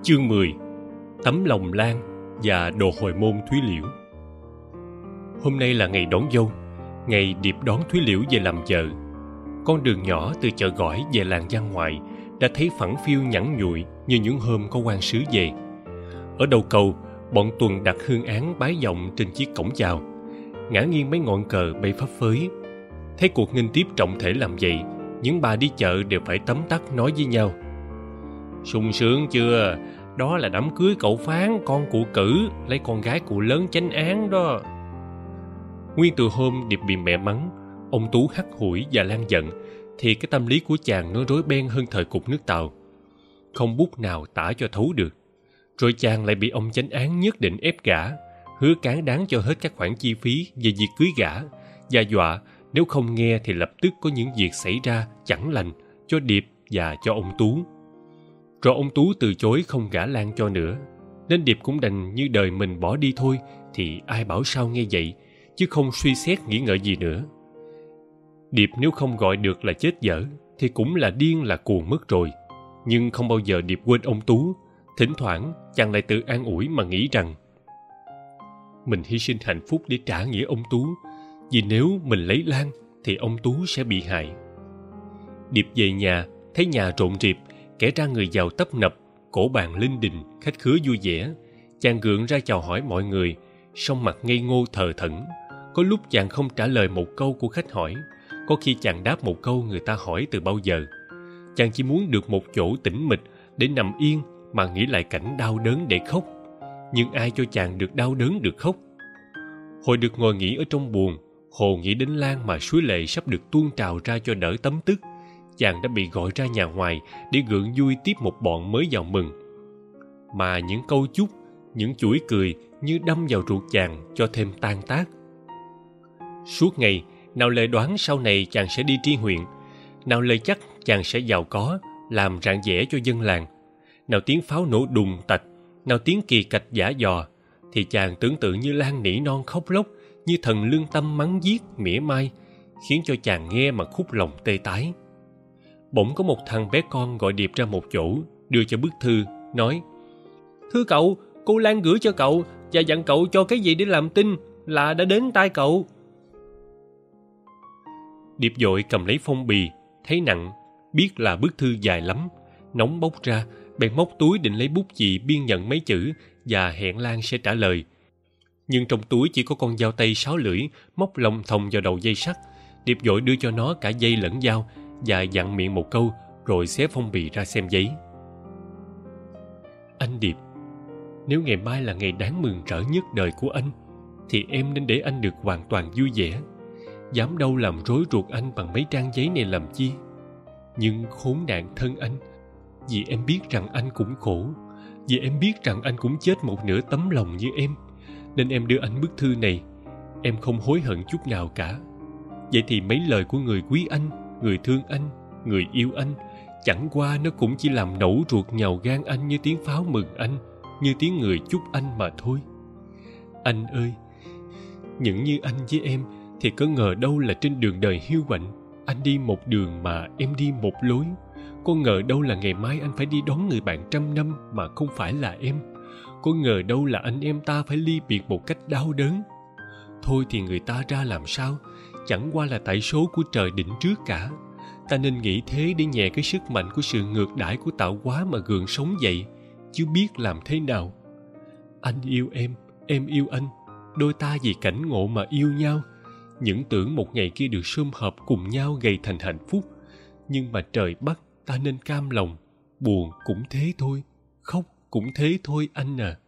Chương 10. Tấm lòng Lan và đồ hồi môn Thúy Liễu. Hôm nay là ngày đón dâu, ngày Điệp đón Thúy Liễu về làm vợ. Con đường nhỏ từ chợ Gỏi về làng Giang Ngoại đã thấy phẳng phiu nhẵn nhụi như những hôm có quan sứ về. Ở đầu cầu, bọn tuần đặt hương án bái vọng trên chiếc cổng chào. Ngả nghiêng mấy ngọn cờ bay phấp phới. Thấy cuộc nghênh tiếp trọng thể làm vậy, những bà đi chợ đều phải tấm tắc nói với nhau: sung sướng chưa? Đó là đám cưới cậu Phán, con cụ Cử, lấy con gái cụ lớn chánh án đó. Nguyên từ hôm Điệp bị mẹ mắng, ông Tú hắt hủi và lan giận, thì cái tâm lý của chàng nó rối beng hơn thời cục nước Tàu. Không bút nào tả cho thấu được. Rồi chàng lại bị ông chánh án nhất định ép gả, hứa cán đáng cho hết các khoản chi phí về việc cưới gả, và dọa nếu không nghe thì lập tức có những việc xảy ra chẳng lành cho Điệp và cho ông Tú. Rồi ông Tú từ chối không gả Lan cho nữa, nên Điệp cũng đành như đời mình bỏ đi thôi, thì ai bảo sao nghe vậy, chứ không suy xét nghĩ ngợi gì nữa. Điệp nếu không gọi được là chết dở thì cũng là điên là cuồng mất rồi. Nhưng không bao giờ Điệp quên ông Tú. Thỉnh thoảng chàng lại tự an ủi mà nghĩ rằng mình hy sinh hạnh phúc để trả nghĩa ông Tú, vì nếu mình lấy Lan thì ông Tú sẽ bị hại. Điệp về nhà, thấy nhà rộn rịp, kẻ ra người vào tấp nập, cổ bàn linh đình, khách khứa vui vẻ. Chàng gượng ra chào hỏi mọi người, song mặt ngây ngô thờ thẫn. Có lúc chàng không trả lời một câu của khách hỏi, có khi chàng đáp một câu người ta hỏi từ bao giờ. Chàng chỉ muốn được một chỗ tĩnh mịch để nằm yên mà nghĩ lại cảnh đau đớn để khóc. Nhưng ai cho chàng được đau đớn được khóc? Hồi được ngồi nghỉ ở trong buồng, Hồ nghĩ đến Lan mà suối lệ sắp được tuôn trào ra cho đỡ tấm tức. Chàng đã bị gọi ra nhà ngoài để gượng vui tiếp một bọn mới vào mừng. Mà những câu chúc, những chuỗi cười như đâm vào ruột chàng cho thêm tan tác. Suốt ngày, nào lời đoán sau này chàng sẽ đi tri huyện, nào lời chắc chàng sẽ giàu có, làm rạng rẽ cho dân làng, nào tiếng pháo nổ đùng tạch, nào tiếng kỳ cạch giả dò, thì chàng tưởng tượng như Lan nỉ non khóc lóc, như thần lương tâm mắng giết mỉa mai, khiến cho chàng nghe mà khúc lòng tê tái. Bỗng có một thằng bé con gọi Điệp ra một chỗ, đưa cho bức thư, nói: thưa cậu, cô Lan gửi cho cậu và dặn cậu cho cái gì để làm tin là đã đến tay cậu. Điệp vội cầm lấy phong bì, thấy nặng, biết là bức thư dài lắm, nóng bốc ra, bèn móc túi định lấy bút chì biên nhận mấy chữ và hẹn Lan sẽ trả lời. Nhưng trong túi chỉ có con dao tây 6 lưỡi móc lồng thòng vào đầu dây sắt. Điệp vội đưa cho nó cả dây lẫn dao và dặn miệng một câu, rồi xé phong bì ra xem giấy. Anh Điệp, nếu ngày mai là ngày đáng mừng rỡ nhất đời của anh, thì em nên để anh được hoàn toàn vui vẻ. Dám đâu làm rối ruột anh bằng mấy trang giấy này làm chi. Nhưng khốn nạn thân anh, vì em biết rằng anh cũng khổ, vì em biết rằng anh cũng chết một nửa tấm lòng như em, nên em đưa anh bức thư này. Em không hối hận chút nào cả. Vậy thì mấy lời của người quý anh, người thương anh, người yêu anh, chẳng qua nó cũng chỉ làm nổ ruột nhàu gan anh như tiếng pháo mừng anh, như tiếng người chúc anh mà thôi. Anh ơi, những như anh với em thì có ngờ đâu là trên đường đời hiu quạnh, anh đi một đường mà em đi một lối. Có ngờ đâu là ngày mai anh phải đi đón người bạn trăm năm mà không phải là em. Có ngờ đâu là anh em ta phải ly biệt một cách đau đớn. Thôi thì người ta ra làm sao, chẳng qua là tại số của trời định trước cả. Ta nên nghĩ thế để nhẹ cái sức mạnh của sự ngược đãi của tạo hóa mà gượng sống dậy, chứ biết làm thế nào. Anh yêu em yêu anh, đôi ta vì cảnh ngộ mà yêu nhau, những tưởng một ngày kia được sum họp cùng nhau gầy thành hạnh phúc. Nhưng mà trời bắt ta nên cam lòng, buồn cũng thế thôi, khóc cũng thế thôi anh à.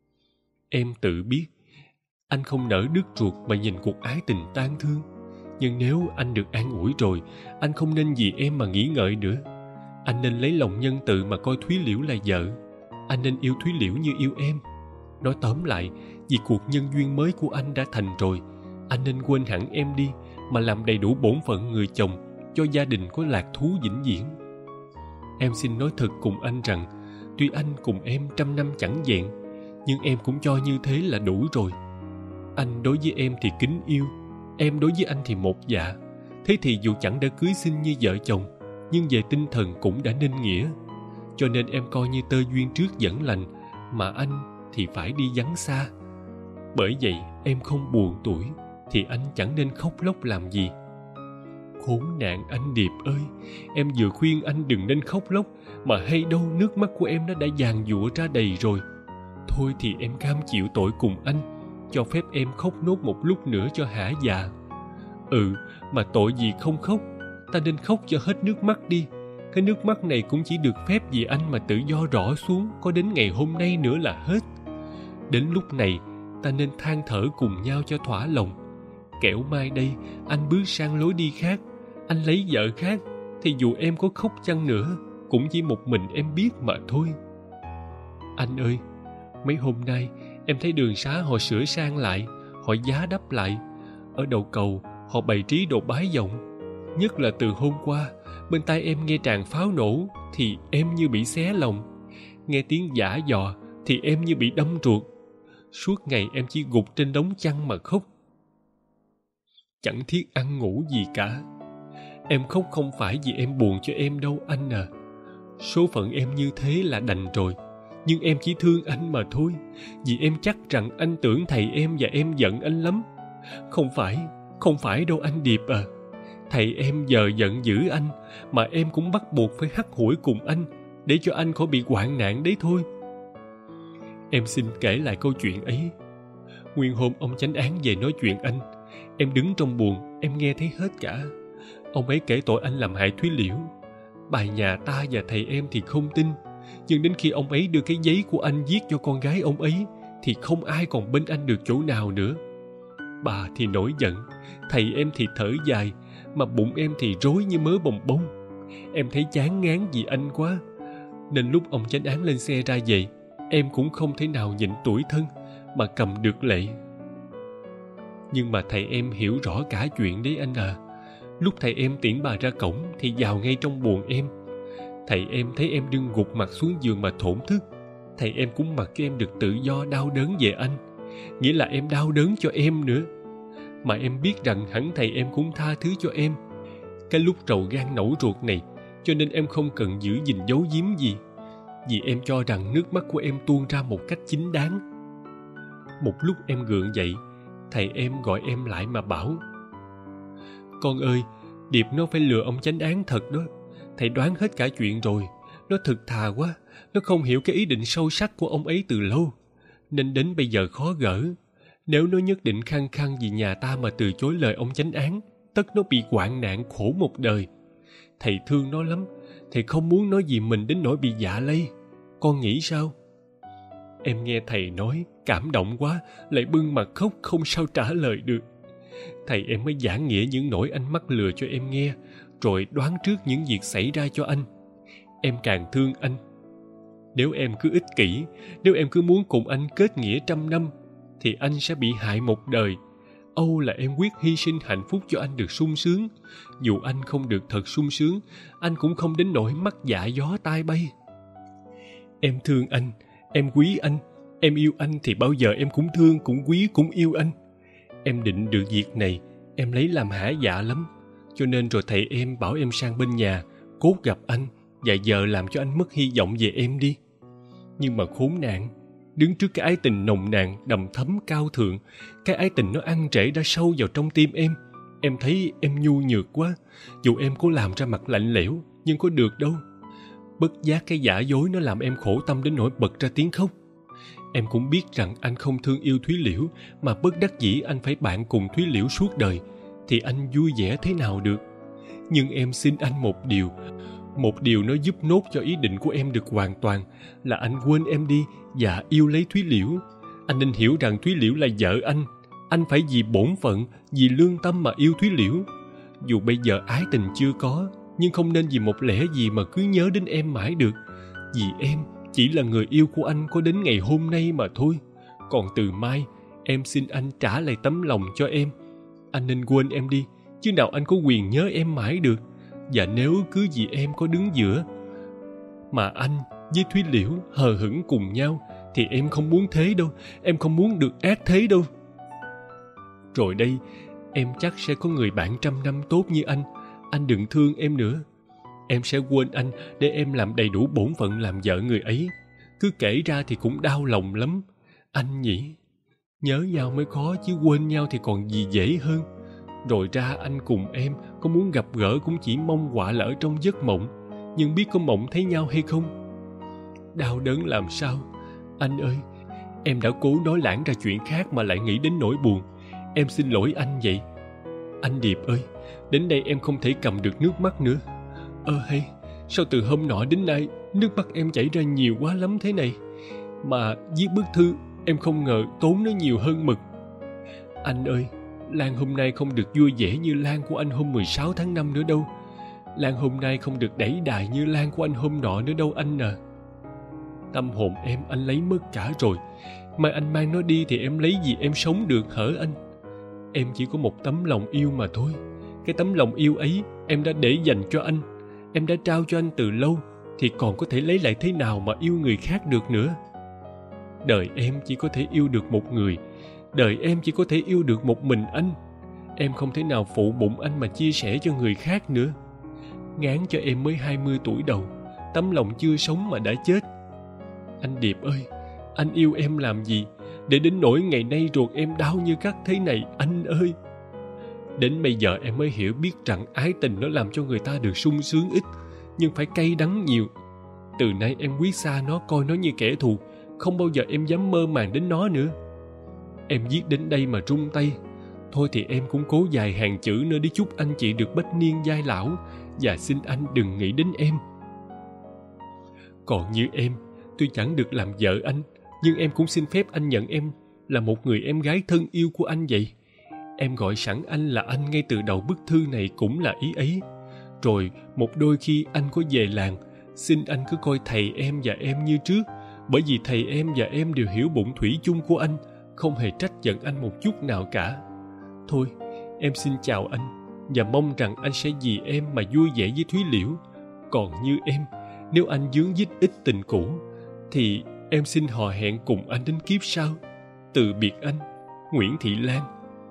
Em tự biết, anh không nỡ đứt ruột mà nhìn cuộc ái tình tan thương. Nhưng nếu anh được an ủi rồi, anh không nên vì em mà nghĩ ngợi nữa. Anh nên lấy lòng nhân từ mà coi Thúy Liễu là vợ. Anh nên yêu Thúy Liễu như yêu em. Nói tóm lại, vì cuộc nhân duyên mới của anh đã thành rồi, anh nên quên hẳn em đi mà làm đầy đủ bổn phận người chồng, cho gia đình có lạc thú vĩnh viễn. Em xin nói thật cùng anh rằng, tuy anh cùng em 100 năm chẳng vẹn, nhưng em cũng cho như thế là đủ rồi. Anh đối với em thì kính yêu, em đối với anh thì một dạ. Thế thì dù chẳng đã cưới xin như vợ chồng, nhưng về tinh thần cũng đã nên nghĩa. cho nên em coi như tơ duyên trước dẫn lành, mà anh thì phải đi vắng xa. Bởi vậy em không buồn tủi thì anh chẳng nên khóc lóc làm gì. Khốn nạn anh Điệp ơi, em vừa khuyên anh đừng nên khóc lóc, mà hay đâu nước mắt của em nó đã giàn giụa ra đầy rồi. Thôi thì em cam chịu tội cùng anh, cho phép em khóc nốt một lúc nữa cho hả dạ. Mà tội gì không khóc, ta nên khóc cho hết nước mắt đi. Cái nước mắt này cũng chỉ được phép vì anh mà tự do rỏ xuống có đến ngày hôm nay nữa là hết. Đến lúc này ta nên than thở cùng nhau cho thỏa lòng. Kẻo mai đây anh bước sang lối đi khác, anh lấy vợ khác, thì dù em có khóc chăng nữa cũng chỉ một mình em biết mà thôi. Anh ơi, mấy hôm nay em thấy đường xá họ sửa sang lại, họ giá đắp lại. Ở đầu cầu họ bày trí đồ bái vọng. Nhất là từ hôm qua, bên tai em nghe tràng pháo nổ thì em như bị xé lòng. Nghe tiếng giã giò thì em như bị đâm ruột. Suốt ngày em chỉ gục trên đống chăn mà khóc. Chẳng thiết ăn ngủ gì cả. Em khóc không phải vì em buồn cho em đâu anh à. Số phận em như thế là đành rồi. Nhưng em chỉ thương anh mà thôi. Vì em chắc rằng anh tưởng thầy em và em giận anh lắm. Không phải đâu anh Điệp à. Thầy em giờ giận dữ anh, mà em cũng bắt buộc phải hắt hủi cùng anh, để cho anh khỏi bị hoạn nạn đấy thôi. Em xin kể lại câu chuyện ấy. Nguyên hôm ông chánh án về nói chuyện anh, em đứng trong buồng, em nghe thấy hết cả. Ông ấy kể tội anh làm hại Thúy Liễu. Bài nhà ta và thầy em thì không tin, nhưng đến khi ông ấy đưa cái giấy của anh viết cho con gái ông ấy thì không ai còn bên anh được chỗ nào nữa. Bà thì nổi giận, thầy em thì thở dài, mà bụng em thì rối như mớ bồng bông. Em thấy chán ngán vì anh quá, nên lúc ông chánh án lên xe ra về, em cũng không thể nào nhịn tủi thân mà cầm được lệ. Nhưng mà thầy em hiểu rõ cả chuyện đấy anh à. Lúc thầy em tiễn bà ra cổng thì vào ngay trong buồng em. Thầy em thấy em đương gục mặt xuống giường mà thổn thức. Thầy em cũng mặc cho em được tự do đau đớn về anh, nghĩa là em đau đớn cho em nữa. Mà em biết rằng hẳn thầy em cũng tha thứ cho em cái lúc trầu gan nổi ruột này, cho nên em không cần giữ gìn giấu giếm gì, vì em cho rằng nước mắt của em tuôn ra một cách chính đáng. Một lúc em gượng dậy, thầy em gọi em lại mà bảo: Con ơi, Điệp nó phải lừa ông chánh án thật đó. Thầy đoán hết cả chuyện rồi. Nó thực thà quá, nó không hiểu cái ý định sâu sắc của ông ấy từ lâu, nên đến bây giờ khó gỡ. Nếu nó nhất định khăng khăng vì nhà ta mà từ chối lời ông chánh án, tất nó bị hoạn nạn khổ một đời. Thầy thương nó lắm, thầy không muốn nó vì mình đến nỗi bị dạ lây. Con nghĩ sao? Em nghe thầy nói, cảm động quá, lại bưng mặt khóc không sao trả lời được. Thầy em mới giảng nghĩa những nỗi anh mắc lừa cho em nghe, rồi đoán trước những việc xảy ra cho anh. Em càng thương anh. Nếu em cứ ích kỷ, nếu em cứ muốn cùng anh kết nghĩa 100 năm, thì anh sẽ bị hại một đời. Âu là em quyết hy sinh hạnh phúc cho anh được sung sướng. Dù anh không được thật sung sướng, anh cũng không đến nỗi mắc dạ gió tai bay. Em thương anh, em quý anh, em yêu anh thì bao giờ em cũng thương, cũng quý, cũng yêu anh. Em định được việc này, em lấy làm hả dạ lắm. Cho nên rồi thầy em bảo em sang bên nhà, cốt gặp anh, và giờ làm cho anh mất hy vọng về em đi. Nhưng mà khốn nạn, đứng trước cái ái tình nồng nàn, đầm thấm cao thượng, cái ái tình nó ăn rễ đã sâu vào trong tim em thấy em nhu nhược quá. Dù em cố làm ra mặt lạnh lẽo, nhưng có được đâu. Bất giác cái giả dối nó làm em khổ tâm đến nỗi bật ra tiếng khóc. Em cũng biết rằng anh không thương yêu Thúy Liễu, mà bất đắc dĩ anh phải bạn cùng Thúy Liễu suốt đời, thì anh vui vẻ thế nào được. Nhưng em xin anh một điều nó giúp nốt cho ý định của em được hoàn toàn, là anh quên em đi và yêu lấy Thúy Liễu. Anh nên hiểu rằng Thúy Liễu là vợ anh phải vì bổn phận, vì lương tâm mà yêu Thúy Liễu. Dù bây giờ ái tình chưa có, nhưng không nên vì một lẽ gì mà cứ nhớ đến em mãi được. Vì em chỉ là người yêu của anh có đến ngày hôm nay mà thôi. Còn từ mai, em xin anh trả lại tấm lòng cho em. Anh nên quên em đi, chứ nào anh có quyền nhớ em mãi được. Và nếu cứ vì em có đứng giữa mà anh với Thúy Liễu hờ hững cùng nhau, thì em không muốn thế đâu, em không muốn được ác thế đâu. Rồi đây, em chắc sẽ có người bạn 100 năm tốt như anh đừng thương em nữa. Em sẽ quên anh để em làm đầy đủ bổn phận làm vợ người ấy. Cứ kể ra thì cũng đau lòng lắm. Anh nhỉ? Nhớ nhau mới khó chứ quên nhau thì còn gì dễ hơn. Rồi ra anh cùng em có muốn gặp gỡ cũng chỉ mong quả lỡ trong giấc mộng, nhưng biết có mộng thấy nhau hay không. Đau đớn làm sao. Anh ơi, em đã cố nói lãng ra chuyện khác mà lại nghĩ đến nỗi buồn. Em xin lỗi anh vậy. Anh Điệp ơi, đến đây em không thể cầm được nước mắt nữa. Hay, sao từ hôm nọ đến nay nước mắt em chảy ra nhiều quá lắm thế này. Mà viết bức thư em không ngờ tốn nó nhiều hơn mực. Anh ơi, Lan hôm nay không được vui vẻ như Lan của anh hôm 16 tháng 5 nữa đâu. Lan hôm nay không được đẩy đài như Lan của anh hôm nọ nữa đâu anh à. Tâm hồn em anh lấy mất cả rồi. Mai anh mang nó đi thì em lấy gì em sống được hở anh? Em chỉ có một tấm lòng yêu mà thôi. Cái tấm lòng yêu ấy em đã để dành cho anh, em đã trao cho anh từ lâu, thì còn có thể lấy lại thế nào mà yêu người khác được nữa. Đời em chỉ có thể yêu được một người. Đời em chỉ có thể yêu được một mình anh. Em không thể nào phụ bụng anh mà chia sẻ cho người khác nữa. Ngán cho em mới 20 tuổi đầu, tấm lòng chưa sống mà đã chết. Anh Điệp ơi, anh yêu em làm gì để đến nỗi ngày nay ruột em đau như cắt thế này anh ơi? Đến bây giờ em mới hiểu biết rằng ái tình nó làm cho người ta được sung sướng ít, nhưng phải cay đắng nhiều. Từ nay em quyết xa nó, coi nó như kẻ thù. Không bao giờ em dám mơ màng đến nó nữa. Em viết đến đây mà run tay. Thôi thì em cũng cố vài hàng chữ nữa để chúc anh chị được bách niên giai lão, và xin anh đừng nghĩ đến em. Còn như em, tuy chẳng được làm vợ anh, nhưng em cũng xin phép anh nhận em là một người em gái thân yêu của anh vậy. Em gọi sẵn anh là anh ngay từ đầu bức thư này cũng là ý ấy. Rồi một đôi khi anh có về làng, xin anh cứ coi thầy em và em như trước, bởi vì thầy em và em đều hiểu bụng thủy chung của anh, không hề trách giận anh một chút nào cả. Thôi, em xin chào anh, và mong rằng anh sẽ vì em mà vui vẻ với Thúy Liễu. Còn như em, nếu anh dướng dít ít tình cũ, thì em xin hò hẹn cùng anh đến kiếp sau. Từ biệt anh, Nguyễn Thị Lan.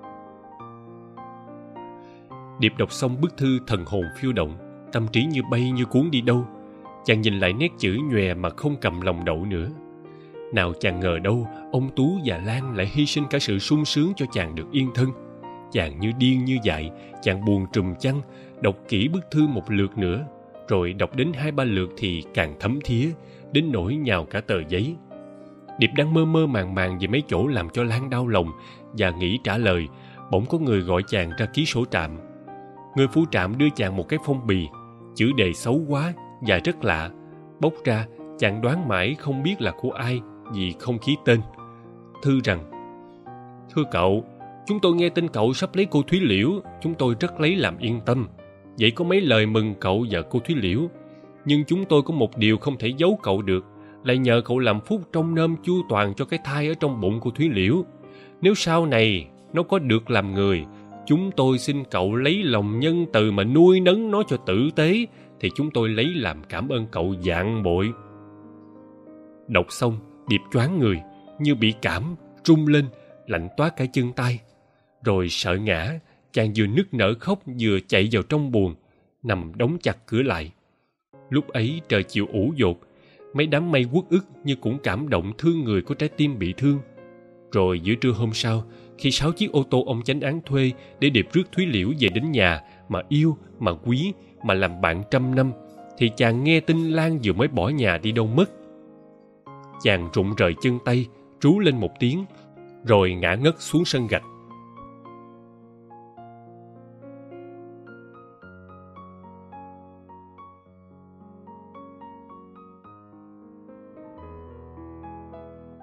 Điệp đọc xong bức thư thần hồn phiêu động, tâm trí như bay như cuốn đi đâu. Chàng nhìn lại nét chữ nhòe mà không cầm lòng đậu nữa. Nào chàng ngờ đâu ông Tú và Lan lại hy sinh cả sự sung sướng cho chàng được yên thân. Chàng như điên như dại, chàng buồn trùm chăn, đọc kỹ bức thư một lượt nữa, rồi đọc đến 2-3 lượt thì càng thấm thía, đến nỗi nhào cả tờ giấy. Điệp đang mơ mơ màng màng về mấy chỗ làm cho Lan đau lòng và nghĩ trả lời, bỗng có người gọi chàng ra ký sổ trạm. Người phu trạm đưa chàng một cái phong bì, chữ đề xấu quá và rất lạ. Bốc ra, chàng đoán mãi không biết là của ai vì không ký tên. Thư rằng: Thưa cậu, chúng tôi nghe tin cậu sắp lấy cô Thúy Liễu, chúng tôi rất lấy làm yên tâm. Vậy có mấy lời mừng cậu và cô Thúy Liễu. Nhưng chúng tôi có một điều không thể giấu cậu được, lại nhờ cậu làm phúc trông nom chu toàn cho cái thai ở trong bụng của Thúy Liễu. Nếu sau này nó có được làm người, chúng tôi xin cậu lấy lòng nhân từ mà nuôi nấng nó cho tử tế, thì chúng tôi lấy làm cảm ơn cậu vạn bội. Đọc xong, Điệp choáng người, như bị cảm, rung lên, lạnh toát cả chân tay. Rồi sợ ngã, chàng vừa nức nở khóc vừa chạy vào trong buồng, nằm đóng chặt cửa lại. Lúc ấy trời chiều ủ dột, mấy đám mây uất ức như cũng cảm động thương người có trái tim bị thương. Rồi giữa trưa hôm sau, khi 6 chiếc ô tô ông chánh án thuê để Điệp rước Thúy Liễu về đến nhà mà yêu, mà quý, mà làm bạn 100 năm, thì chàng nghe tin Lan vừa mới bỏ nhà đi đâu mất. Chàng rụng rời chân tay, trú lên một tiếng, rồi ngã ngất xuống sân gạch.